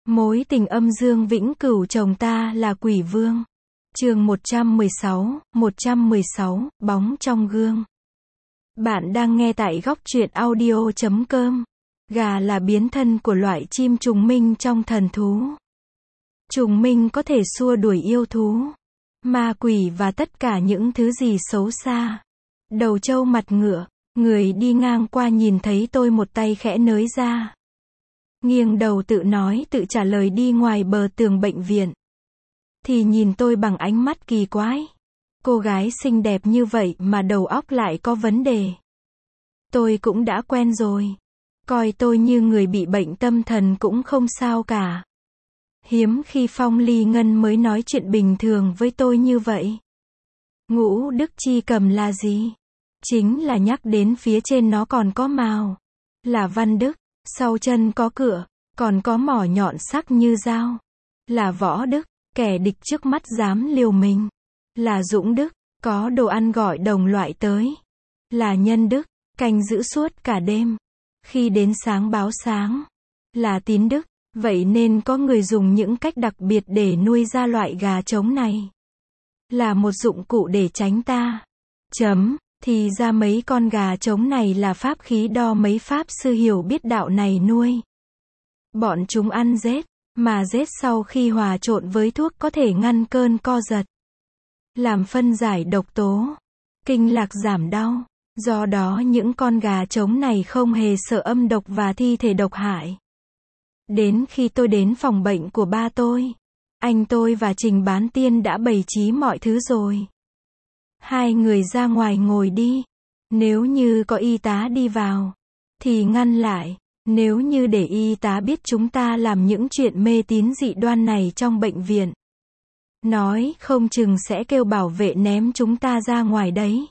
Mối tình âm dương vĩnh cửu chồng ta là quỷ vương. Chương 116, bóng trong gương. Bạn đang nghe tại góc truyện audio.com. Gà là biến thân của loại chim trùng minh trong thần thú. Trùng minh có thể xua đuổi yêu thú, ma quỷ và tất cả những thứ gì xấu xa. Đầu trâu mặt ngựa, người đi ngang qua nhìn thấy tôi một tay khẽ nới ra. Nghiêng đầu tự nói tự trả lời đi ngoài bờ tường bệnh viện. Thì nhìn tôi bằng ánh mắt kỳ quái. Cô gái xinh đẹp như vậy mà đầu óc lại có vấn đề. Tôi cũng đã quen rồi. Coi tôi như người bị bệnh tâm thần cũng không sao cả. Hiếm khi Phong Ly Ngân mới nói chuyện bình thường với tôi như vậy. Ngũ đức chi cầm là gì? Chính là nhắc đến phía trên nó còn có mào. Là văn đức. Sau chân có cửa, còn có mỏ nhọn sắc như dao. Là võ đức, kẻ địch trước mắt dám liều mình. Là dũng đức, có đồ ăn gọi đồng loại tới. Là nhân đức, canh giữ suốt cả đêm. Khi đến sáng báo sáng. Là tín đức, vậy nên có người dùng những cách đặc biệt để nuôi ra loại gà trống này. Là một dụng cụ để tránh ta. Thì ra mấy con gà trống này là pháp khí đo mấy pháp sư hiểu biết đạo này nuôi. Bọn chúng ăn rết, mà rết sau khi hòa trộn với thuốc có thể ngăn cơn co giật. Làm phân giải độc tố, kinh lạc giảm đau. Do đó những con gà trống này không hề sợ âm độc và thi thể độc hại. Đến khi tôi đến phòng bệnh của ba tôi, anh tôi và Trình Bán Tiên đã bày trí mọi thứ rồi. Hai người ra ngoài ngồi đi. Nếu như có y tá đi vào, thì ngăn lại. Nếu như để y tá biết chúng ta làm những chuyện mê tín dị đoan này trong bệnh viện, nói không chừng sẽ kêu bảo vệ ném chúng ta ra ngoài đấy.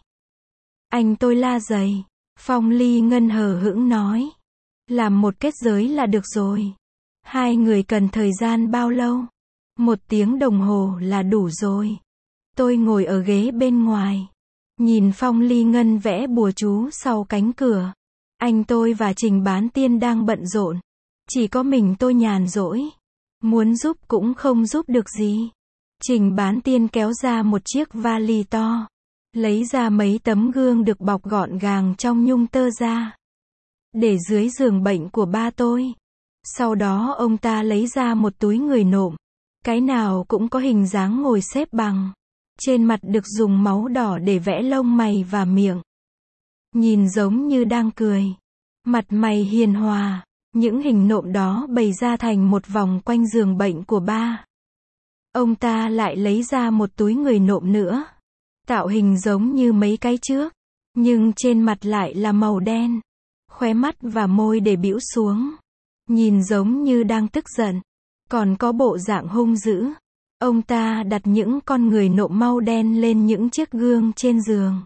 Anh tôi la giày. Phong Ly Ngân hờ hững nói. Làm một kết giới là được rồi. Hai người cần thời gian bao lâu? 1 tiếng đồng hồ là đủ rồi. Tôi ngồi ở ghế bên ngoài. Nhìn Phong Ly Ngân vẽ bùa chú sau cánh cửa. Anh tôi và Trình Bán Tiên đang bận rộn. Chỉ có mình tôi nhàn rỗi. Muốn giúp cũng không giúp được gì. Trình Bán Tiên kéo ra một chiếc vali to. Lấy ra mấy tấm gương được bọc gọn gàng trong nhung tơ ra. Để dưới giường bệnh của ba tôi. Sau đó ông ta lấy ra một túi người nộm. Cái nào cũng có hình dáng ngồi xếp bằng. Trên mặt được dùng máu đỏ để vẽ lông mày và miệng. Nhìn giống như đang cười. Mặt mày hiền hòa. Những hình nộm đó bày ra thành một vòng quanh giường bệnh của ba. Ông ta lại lấy ra một túi người nộm nữa. Tạo hình giống như mấy cái trước. Nhưng trên mặt lại là màu đen. Khóe mắt và môi để bĩu xuống. Nhìn giống như đang tức giận. Còn có bộ dạng hung dữ. Ông ta đặt những con người nộm màu đen lên những chiếc gương trên giường.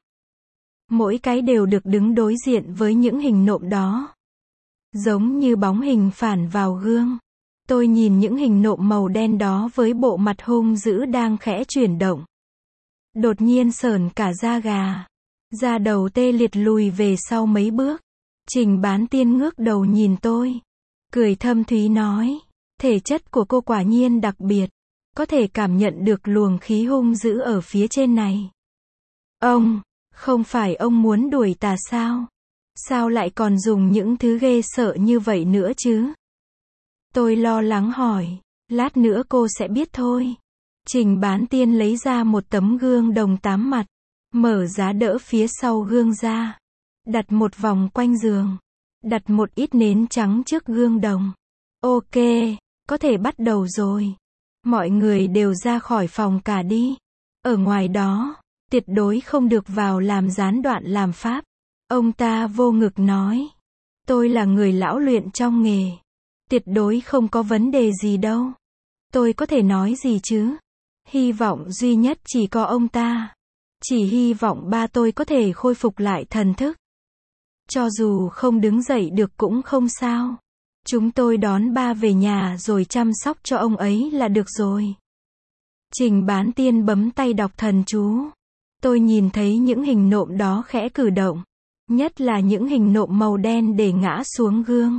Mỗi cái đều được đứng đối diện với những hình nộm đó. Giống như bóng hình phản vào gương. Tôi nhìn những hình nộm màu đen đó với bộ mặt hung dữ đang khẽ chuyển động. Đột nhiên sởn cả da gà. Da đầu tê liệt lùi về sau mấy bước. Trình Bán Tiên ngước đầu nhìn tôi. Cười thâm thúy nói. Thể chất của cô quả nhiên đặc biệt. Có thể cảm nhận được luồng khí hung dữ ở phía trên này. Ông, không phải ông muốn đuổi tà sao? Sao lại còn dùng những thứ ghê sợ như vậy nữa chứ? Tôi lo lắng hỏi. Lát nữa cô sẽ biết thôi. Trình Bán Tiên lấy ra một tấm gương đồng 8 mặt. Mở giá đỡ phía sau gương ra. Đặt một vòng quanh giường. Đặt một ít nến trắng trước gương đồng. Ok, có thể bắt đầu rồi. Mọi người đều ra khỏi phòng cả đi. Ở ngoài đó, tuyệt đối không được vào làm gián đoạn làm pháp. Ông ta vô ngực nói. Tôi là người lão luyện trong nghề. Tuyệt đối không có vấn đề gì đâu. Tôi có thể nói gì chứ? Hy vọng duy nhất chỉ có ông ta. Chỉ hy vọng ba tôi có thể khôi phục lại thần thức. Cho dù không đứng dậy được cũng không sao. Chúng tôi đón ba về nhà rồi chăm sóc cho ông ấy là được rồi. Trình Bán Tiên bấm tay đọc thần chú. Tôi nhìn thấy những hình nộm đó khẽ cử động. Nhất là những hình nộm màu đen để ngã xuống gương.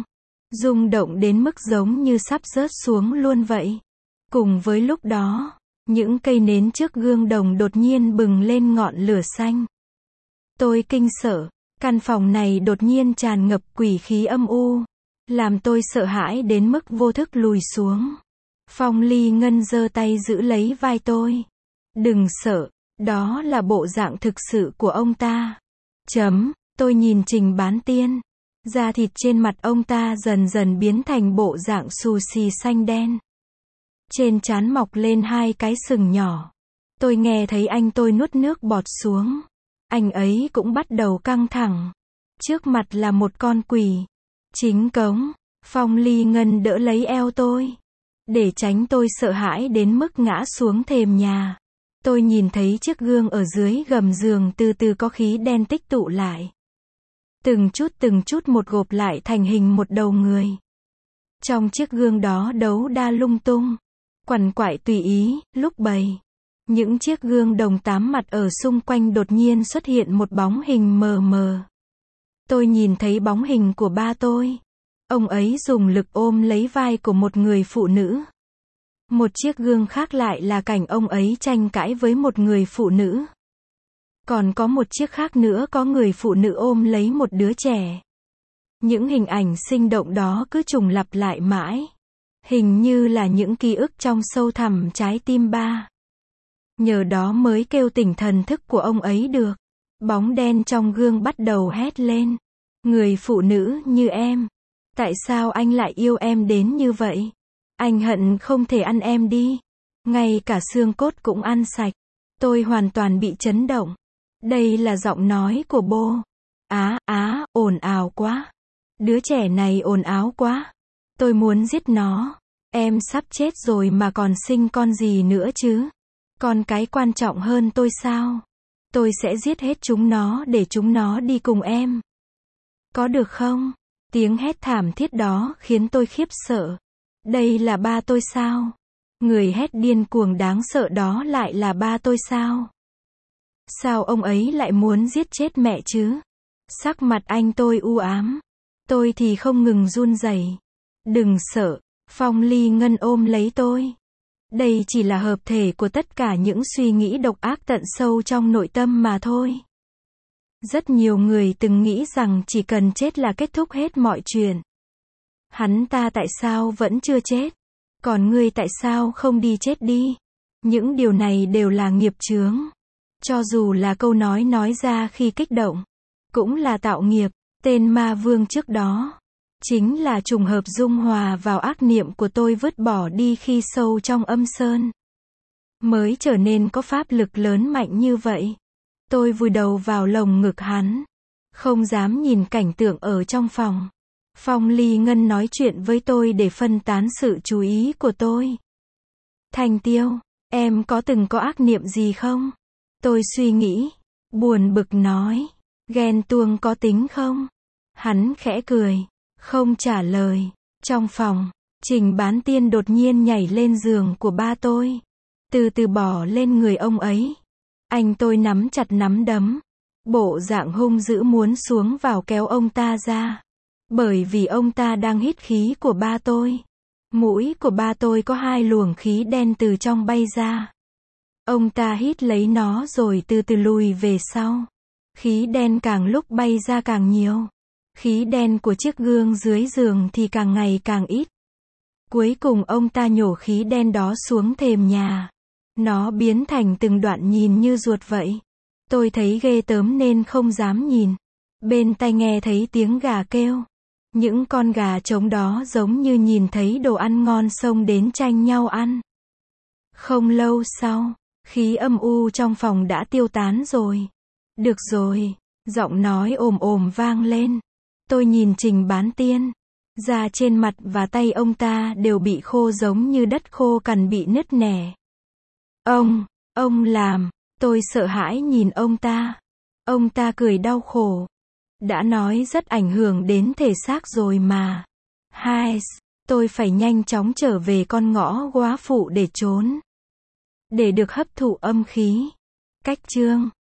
rung động đến mức giống như sắp rớt xuống luôn vậy. Cùng với lúc đó, những cây nến trước gương đồng đột nhiên bừng lên ngọn lửa xanh. Tôi kinh sợ, căn phòng này đột nhiên tràn ngập quỷ khí âm u, làm tôi sợ hãi đến mức vô thức lùi xuống. Phong Ly Ngân giơ tay giữ lấy vai tôi. Đừng sợ, đó là bộ dạng thực sự của ông ta. Tôi nhìn Trình Bán Tiên. Da thịt trên mặt ông ta dần dần biến thành bộ dạng xù xì xanh đen. Trên trán mọc lên 2 cái sừng nhỏ. Tôi nghe thấy anh tôi nuốt nước bọt xuống. Anh ấy cũng bắt đầu căng thẳng. Trước mặt là một con quỷ. Chính cống. Phong Ly Ngân đỡ lấy eo tôi, để tránh tôi sợ hãi đến mức ngã xuống thềm nhà. Tôi nhìn thấy chiếc gương ở dưới gầm giường từ từ có khí đen tích tụ lại. Từng chút một gộp lại thành hình một đầu người. Trong chiếc gương đó đấu đa lung tung, quằn quại tùy ý, lúc bày. Những chiếc gương đồng 8 mặt ở xung quanh đột nhiên xuất hiện một bóng hình mờ mờ. Tôi nhìn thấy bóng hình của ba tôi. Ông ấy dùng lực ôm lấy vai của một người phụ nữ. Một chiếc gương khác lại là cảnh ông ấy tranh cãi với một người phụ nữ. Còn có một chiếc khác nữa có người phụ nữ ôm lấy một đứa trẻ. Những hình ảnh sinh động đó cứ trùng lặp lại mãi. Hình như là những ký ức trong sâu thẳm trái tim ba. Nhờ đó mới kêu tỉnh thần thức của ông ấy được. Bóng đen trong gương bắt đầu hét lên. Người phụ nữ như em. Tại sao anh lại yêu em đến như vậy? Anh hận không thể ăn em đi. Ngay cả xương cốt cũng ăn sạch. Tôi hoàn toàn bị chấn động. Đây là giọng nói của bô. Ồn ào quá. Đứa trẻ này ồn ào quá. Tôi muốn giết nó. Em sắp chết rồi mà còn sinh con gì nữa chứ? Con cái quan trọng hơn tôi sao? Tôi sẽ giết hết chúng nó để chúng nó đi cùng em. Có được không? Tiếng hét thảm thiết đó khiến tôi khiếp sợ. Đây là ba tôi sao? Người hét điên cuồng đáng sợ đó lại là ba tôi sao? Sao ông ấy lại muốn giết chết mẹ chứ? Sắc mặt anh tôi u ám. Tôi thì không ngừng run rẩy. Đừng sợ. Phong Ly Ngân ôm lấy tôi. Đây chỉ là hợp thể của tất cả những suy nghĩ độc ác tận sâu trong nội tâm mà thôi. Rất nhiều người từng nghĩ rằng chỉ cần chết là kết thúc hết mọi chuyện. Hắn ta tại sao vẫn chưa chết? Còn ngươi tại sao không đi chết đi? Những điều này đều là nghiệp chướng. Cho dù là câu nói ra khi kích động, cũng là tạo nghiệp. Tên ma vương trước đó chính là trùng hợp dung hòa vào ác niệm của tôi vứt bỏ đi khi sâu trong âm sơn. Mới trở nên có pháp lực lớn mạnh như vậy. Tôi vùi đầu vào lồng ngực hắn. Không dám nhìn cảnh tượng ở trong phòng. Phong Ly Ngân nói chuyện với tôi để phân tán sự chú ý của tôi. Thành Tiêu, em có từng có ác niệm gì không? Tôi suy nghĩ. Buồn bực nói. Ghen tuông có tính không? Hắn khẽ cười. Không trả lời. Trong phòng, Trình Bán Tiên đột nhiên nhảy lên giường của ba tôi. Từ từ bò lên người ông ấy. Anh tôi nắm chặt nắm đấm. Bộ dạng hung dữ muốn xuống vào kéo ông ta ra. Bởi vì ông ta đang hít khí của ba tôi. Mũi của ba tôi có 2 luồng khí đen từ trong bay ra. Ông ta hít lấy nó rồi từ từ lùi về sau. Khí đen càng lúc bay ra càng nhiều. Khí đen của chiếc gương dưới giường thì càng ngày càng ít. Cuối cùng ông ta nhổ khí đen đó xuống thềm nhà. Nó biến thành từng đoạn nhìn như ruột vậy. Tôi thấy ghê tởm nên không dám nhìn. Bên tai nghe thấy tiếng gà kêu. Những con gà trống đó giống như nhìn thấy đồ ăn ngon xông đến tranh nhau ăn. Không lâu sau, khí âm u trong phòng đã tiêu tán rồi. Được rồi, giọng nói ồm ồm vang lên. Tôi nhìn Trình Bán Tiên. Da trên mặt và tay ông ta đều bị khô giống như đất khô cằn bị nứt nẻ. Ông làm. Tôi sợ hãi nhìn ông ta. Ông ta cười đau khổ. Đã nói rất ảnh hưởng đến thể xác rồi mà. Tôi phải nhanh chóng trở về con ngõ góa phụ để trốn. Để được hấp thụ âm khí. Cách chương